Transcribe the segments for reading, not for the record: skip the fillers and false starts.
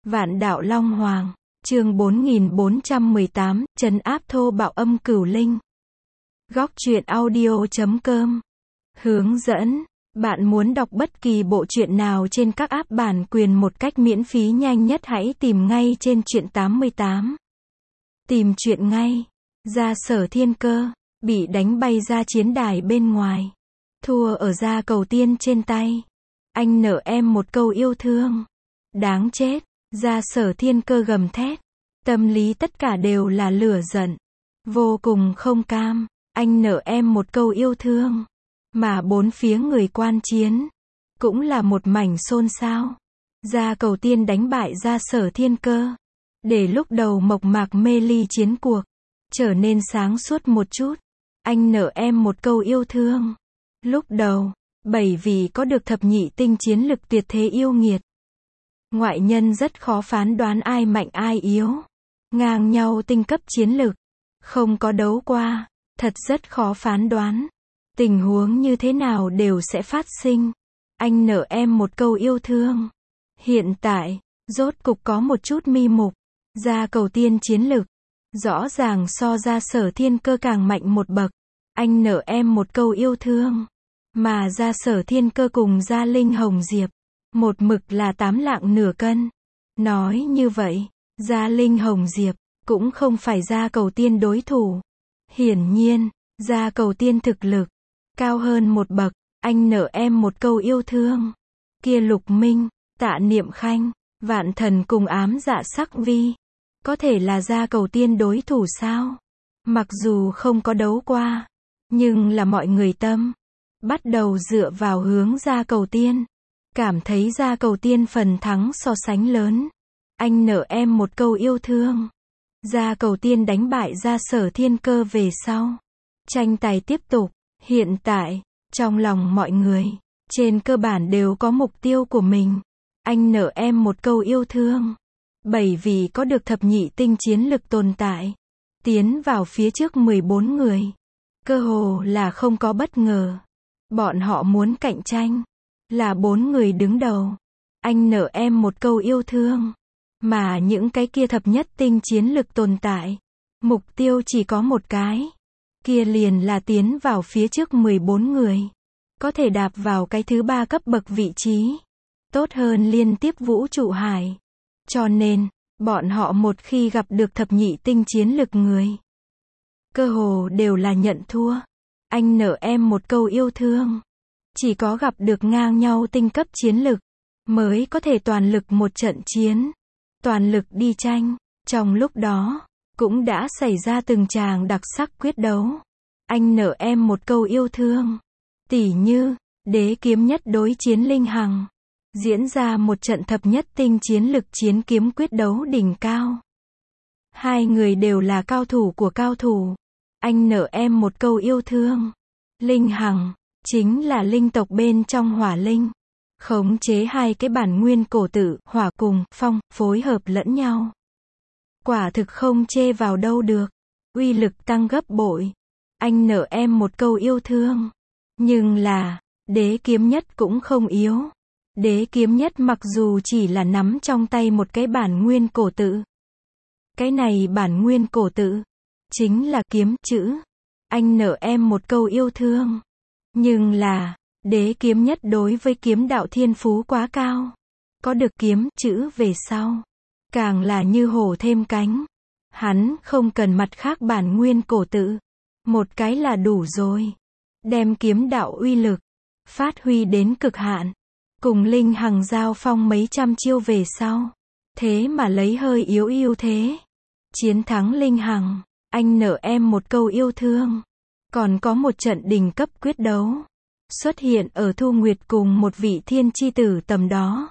Vạn đạo Long Hoàng, chương 4418, trấn áp thô bạo âm cửu linh. Góc truyện audio.com. Hướng dẫn, bạn muốn đọc bất kỳ bộ truyện nào trên các app bản quyền một cách miễn phí nhanh nhất hãy tìm ngay trên truyện 88. Tìm truyện ngay. Gia Sở Thiên Cơ, bị đánh bay ra chiến đài bên ngoài. Thua ở Gia Cầu Tiên trên tay. Anh nợ em một câu yêu thương. Đáng chết. Gia Sở Thiên Cơ gầm thét. Tâm lý tất cả đều là lửa giận. Vô cùng không cam. Anh nợ em một câu yêu thương. Mà bốn phía người quan chiến. Cũng là một mảnh xôn xao. Gia Cầu Tiên đánh bại Gia Sở Thiên Cơ. Để lúc đầu mộc mạc mê ly chiến cuộc. Trở nên sáng suốt một chút. Anh nợ em một câu yêu thương. Lúc đầu, bởi vì có được thập nhị tinh chiến lực tuyệt thế yêu nghiệt. Ngoại nhân rất khó phán đoán ai mạnh ai yếu. Ngang nhau tinh cấp chiến lực. Không có đấu qua, thật rất khó phán đoán. Tình huống như thế nào đều sẽ phát sinh. Anh nợ em một câu yêu thương. Hiện tại, rốt cục có một chút mi mục. Gia Cầu Tiên chiến lực. Rõ ràng so Gia Sở Thiên Cơ càng mạnh một bậc. Anh nợ em một câu yêu thương. Mà Gia Sở Thiên Cơ cùng Gia Linh Hồng Diệp. Một mực là 8 lạng nửa cân. Nói như vậy, Gia Linh Hồng Diệp cũng không phải Gia Cầu Tiên đối thủ. Hiển nhiên, Gia Cầu Tiên thực lực cao hơn một bậc. Anh nợ em một câu yêu thương. Kia Lục Minh, Tạ Niệm Khanh, Vạn Thần cùng Ám Dạ Sắc Vi, có thể là Gia Cầu Tiên đối thủ sao? Mặc dù không có đấu qua, nhưng là mọi người tâm bắt đầu dựa vào hướng Gia Cầu Tiên. Cảm thấy Gia Cầu Tiên phần thắng so sánh lớn. Anh nợ em một câu yêu thương. Gia Cầu Tiên đánh bại Gia Sở Thiên Cơ về sau. Tranh tài tiếp tục. Hiện tại, trong lòng mọi người, trên cơ bản đều có mục tiêu của mình. Anh nợ em một câu yêu thương. Bởi vì có được thập nhị tinh chiến lực tồn tại. Tiến vào phía trước 14 người. Cơ hồ là không có bất ngờ. Bọn họ muốn cạnh tranh. Là 4 người đứng đầu. Anh nợ em một câu yêu thương. Mà những cái kia thập nhất tinh chiến lực tồn tại. Mục tiêu chỉ có một cái. Kia liền là tiến vào phía trước 14 người. Có thể đạp vào cái thứ 3 cấp bậc vị trí. Tốt hơn liên tiếp vũ trụ hải. Cho nên, bọn họ một khi gặp được thập nhị tinh chiến lực người. Cơ hồ đều là nhận thua. Anh nợ em một câu yêu thương. Chỉ có gặp được ngang nhau tinh cấp chiến lực, mới có thể toàn lực một trận chiến. Toàn lực đi tranh. Trong lúc đó, cũng đã xảy ra từng tràng đặc sắc quyết đấu. Anh nợ em một câu yêu thương. Tỉ như, Đế Kiếm Nhất đối chiến Linh Hằng. Diễn ra một trận thập nhất tinh chiến lực chiến kiếm quyết đấu đỉnh cao. Hai người đều là cao thủ của cao thủ. Anh nợ em một câu yêu thương. Linh Hằng chính là linh tộc bên trong hỏa linh. Khống chế hai cái bản nguyên cổ tự, hỏa cùng phong, phối hợp lẫn nhau. Quả thực không chê vào đâu được. Uy lực tăng gấp bội. Anh nợ em một câu yêu thương. Nhưng là, Đế Kiếm Nhất cũng không yếu. Đế Kiếm Nhất mặc dù chỉ là nắm trong tay một cái bản nguyên cổ tự. Cái này bản nguyên cổ tự chính là kiếm chữ. Anh nợ em một câu yêu thương. Nhưng là, Đế Kiếm Nhất đối với kiếm đạo thiên phú quá cao. Có được kiếm chữ về sau. Càng là như hổ thêm cánh. Hắn không cần mặt khác bản nguyên cổ tự. Một cái là đủ rồi. Đem kiếm đạo uy lực phát huy đến cực hạn. Cùng Linh Hằng giao phong mấy trăm chiêu về sau. Thế mà lấy hơi yếu ưu thế. Chiến thắng Linh Hằng. Anh nợ em một câu yêu thương. Còn có một trận đỉnh cấp quyết đấu. Xuất hiện ở Thu Nguyệt cùng một vị thiên chi tử tầm đó.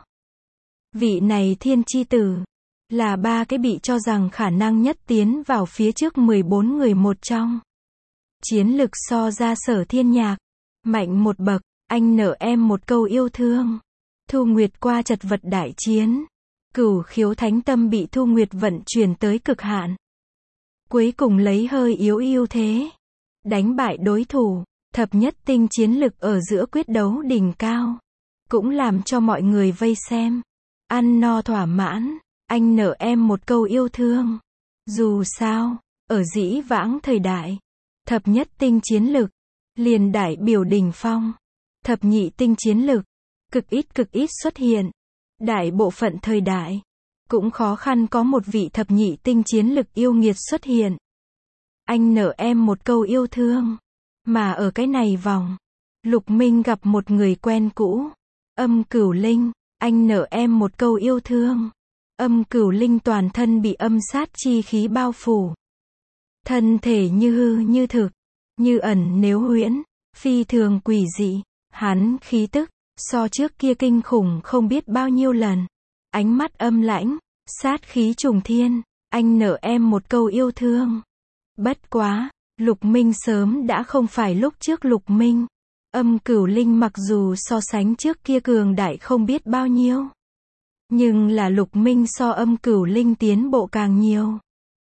Vị này thiên chi tử là 3 cái bị cho rằng khả năng nhất tiến vào phía trước 14 người một trong. Chiến lực so Gia Sở Thiên Nhạc mạnh một bậc. Anh nợ em một câu yêu thương. Thu Nguyệt qua chật vật đại chiến. Cửu khiếu thánh tâm bị Thu Nguyệt vận chuyển tới cực hạn. Cuối cùng lấy hơi yếu ưu thế. Đánh bại đối thủ. Thập nhất tinh chiến lực ở giữa quyết đấu đỉnh cao. Cũng làm cho mọi người vây xem. Ăn no thỏa mãn. anh nợ em một câu yêu thương. Dù sao, ở dĩ vãng thời đại, thập nhất tinh chiến lực, liền đại biểu đỉnh phong. Thập nhị tinh chiến lực, cực ít xuất hiện. Đại bộ phận thời đại, cũng khó khăn có một vị thập nhị tinh chiến lực yêu nghiệt xuất hiện. Anh nợ em một câu yêu thương. Mà ở cái này vòng, Lục Minh gặp một người quen cũ. Âm Cửu Linh, anh nợ em một câu yêu thương. Âm Cửu Linh toàn thân bị âm sát chi khí bao phủ. Thân thể như hư như thực, như ẩn nếu huyễn, phi thường quỷ dị. Hắn khí tức, so trước kia kinh khủng không biết bao nhiêu lần. Ánh mắt âm lãnh, sát khí trùng thiên, anh nợ em một câu yêu thương. Bất quá, Lục Minh sớm đã không phải lúc trước Lục Minh. Âm Cửu Linh mặc dù so sánh trước kia cường đại không biết bao nhiêu, nhưng là Lục Minh so Âm Cửu Linh tiến bộ càng nhiều.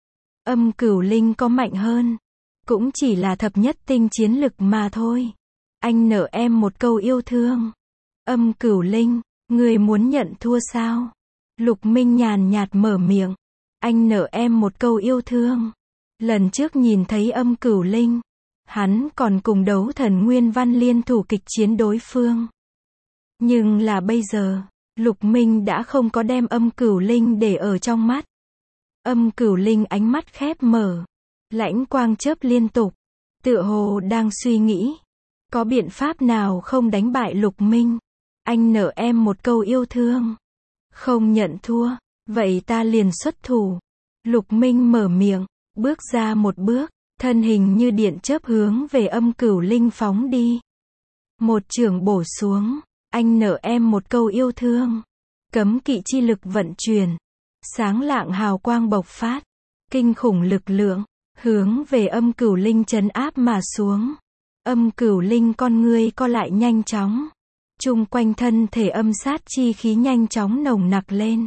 Âm Cửu Linh có mạnh hơn, cũng chỉ là thập nhất tinh chiến lực mà thôi. Anh nợ em một câu yêu thương. Âm Cửu Linh, người muốn nhận thua sao? Lục Minh nhàn nhạt mở miệng. Anh nợ em một câu yêu thương. Lần trước nhìn thấy Âm Cửu Linh, hắn còn cùng đấu thần Nguyên Văn liên thủ kịch chiến đối phương. Nhưng là bây giờ, Lục Minh đã không có đem Âm Cửu Linh để ở trong mắt. Âm Cửu Linh ánh mắt khép mở, lãnh quang chớp liên tục, tựa hồ đang suy nghĩ, có biện pháp nào không đánh bại Lục Minh? Anh nợ em một câu yêu thương. Không nhận thua, vậy ta liền xuất thủ. Lục Minh mở miệng, bước ra một bước, thân hình như điện chớp hướng về Âm Cửu Linh phóng đi. Một chưởng bổ xuống, anh nợ em một câu yêu thương. Cấm kỵ chi lực vận chuyển, sáng lạng hào quang bộc phát, kinh khủng lực lượng, hướng về Âm Cửu Linh trấn áp mà xuống. Âm Cửu Linh con ngươi co lại nhanh chóng, chung quanh thân thể âm sát chi khí nhanh chóng nồng nặc lên.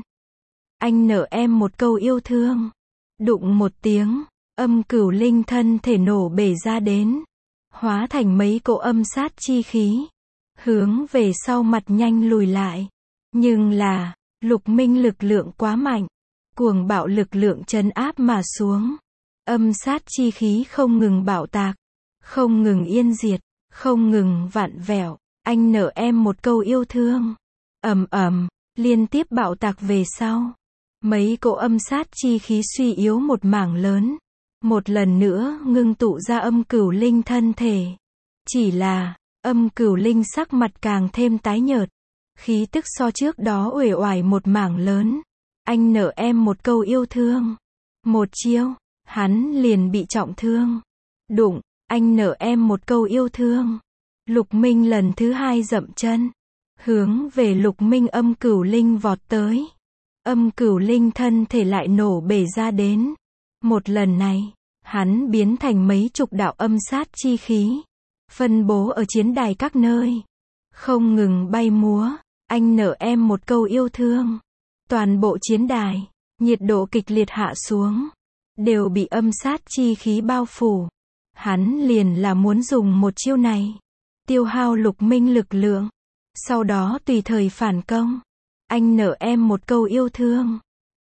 Anh nợ em một câu yêu thương. Đụng một tiếng, Âm Cửu Linh thân thể nổ bể ra đến, hóa thành mấy cỗ âm sát chi khí, hướng về sau mặt nhanh lùi lại. Nhưng là, Lục Minh lực lượng quá mạnh, cuồng bạo lực lượng trấn áp mà xuống. Âm sát chi khí không ngừng bạo tạc, không ngừng yên diệt, không ngừng vặn vẹo. Anh nợ em một câu yêu thương. Ầm ầm, liên tiếp bạo tạc về sau. Mấy cỗ âm sát chi khí suy yếu một mảng lớn. Một lần nữa ngưng tụ ra Âm Cửu Linh thân thể. Chỉ là, Âm Cửu Linh sắc mặt càng thêm tái nhợt. Khí tức so trước đó uể oải một mảng lớn. Anh nợ em một câu yêu thương. Một chiêu, hắn liền bị trọng thương. Đụng, anh nợ em một câu yêu thương. Lục Minh lần thứ hai dậm chân, hướng về Lục Minh Âm Cửu Linh vọt tới. Âm Cửu Linh thân thể lại nổ bể ra đến. Một lần này, hắn biến thành mấy chục đạo âm sát chi khí, phân bố ở chiến đài các nơi, không ngừng bay múa. Anh nợ em một câu yêu thương. Toàn bộ chiến đài, nhiệt độ kịch liệt hạ xuống, đều bị âm sát chi khí bao phủ. Hắn liền là muốn dùng một chiêu này, tiêu hao Lục Minh lực lượng, sau đó tùy thời phản công. Anh nợ em một câu yêu thương.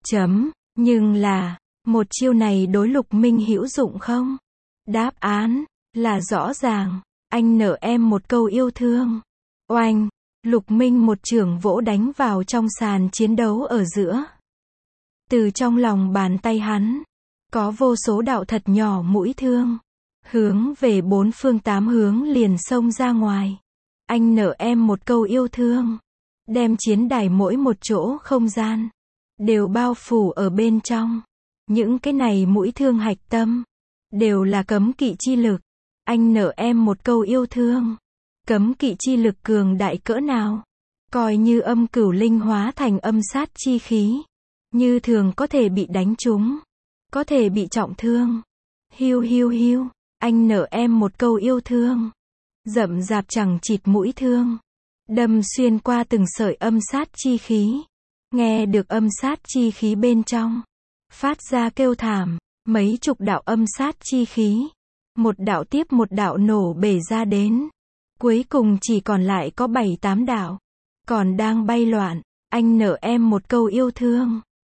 Nhưng là, một chiêu này đối Lục Minh hữu dụng không? Đáp án là rõ ràng. Anh nợ em một câu yêu thương. Oanh, Lục Minh một chưởng vỗ đánh vào trong sàn chiến đấu ở giữa. Từ trong lòng bàn tay hắn, có vô số đạo thật nhỏ mũi thương, hướng về bốn phương tám hướng liền xông ra ngoài. Anh nợ em một câu yêu thương, đem chiến đài mỗi một chỗ không gian, đều bao phủ ở bên trong. Những cái này mũi thương hạch tâm, đều là cấm kỵ chi lực. Anh nợ em một câu yêu thương. Cấm kỵ chi lực cường đại cỡ nào, coi như Âm Cửu Linh hóa thành âm sát chi khí, như thường có thể bị đánh trúng, có thể bị trọng thương. Hiu hiu hiu, anh nợ em một câu yêu thương. Rậm rạp chẳng chịt mũi thương, đâm xuyên qua từng sợi âm sát chi khí. Nghe được âm sát chi khí bên trong, phát ra kêu thảm, mấy chục đạo âm sát chi khí, một đạo tiếp một đạo nổ bể ra đến. Cuối cùng chỉ còn lại có 7-8 đạo, còn đang bay loạn. Anh nợ em một câu yêu thương.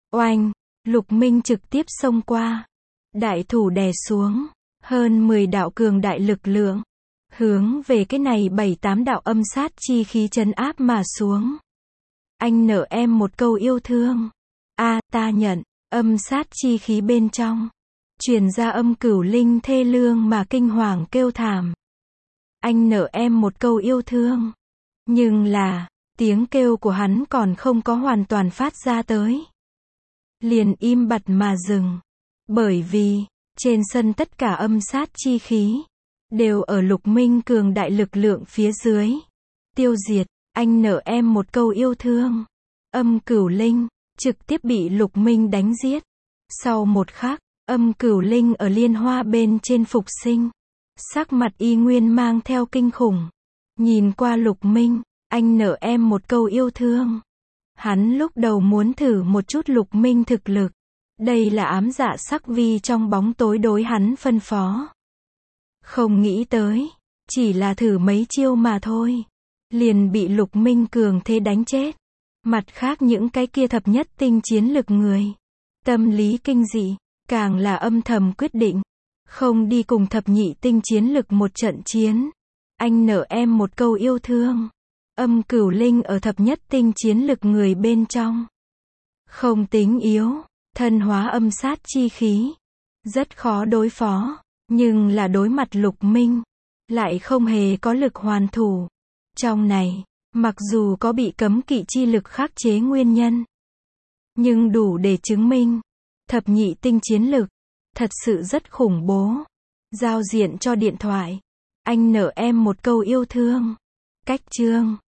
Oanh, Lục Minh trực tiếp xông qua. Đại thủ đè xuống. Hơn 10 đạo cường đại lực lượng. Hướng về cái này 7-8 đạo âm sát chi khí trấn áp mà xuống. Anh nợ em một câu yêu thương. Ta nhận. Âm sát chi khí bên trong. Truyền ra âm cửu linh thê lương mà kinh hoàng kêu thảm. Anh nợ em một câu yêu thương. Nhưng là, tiếng kêu của hắn còn không có hoàn toàn phát ra tới. Liền im bặt mà dừng. Bởi vì, trên sân tất cả âm sát chi khí, đều ở Lục Minh cường đại lực lượng phía dưới. Tiêu diệt, anh nợ em một câu yêu thương. Âm cửu linh, trực tiếp bị Lục Minh đánh giết. Sau một khắc, âm cửu linh ở liên hoa bên trên phục sinh. Sắc mặt y nguyên mang theo kinh khủng. Nhìn qua Lục Minh, anh nợ em một câu yêu thương. Hắn lúc đầu muốn thử một chút Lục Minh thực lực. Đây là ám dạ sắc vi trong bóng tối đối hắn phân phó. Không nghĩ tới, chỉ là thử mấy chiêu mà thôi. Liền bị Lục Minh cường thế đánh chết. Mặt khác những cái kia thập nhất tinh chiến lực người. Tâm lý kinh dị, càng là âm thầm quyết định. Không đi cùng thập nhị tinh chiến lực một trận chiến. Anh nợ em một câu yêu thương. Âm cửu linh ở thập nhất tinh chiến lực người bên trong. Không tính yếu, thân hóa âm sát chi khí. Rất khó đối phó, nhưng là đối mặt Lục Minh. Lại không hề có lực hoàn thủ. Trong này, mặc dù có bị cấm kỵ chi lực khắc chế nguyên nhân. Nhưng đủ để chứng minh. Thập nhị tinh chiến lực. Thật sự rất khủng bố. Giao diện cho điện thoại. Anh nợ em một câu yêu thương. Cách chương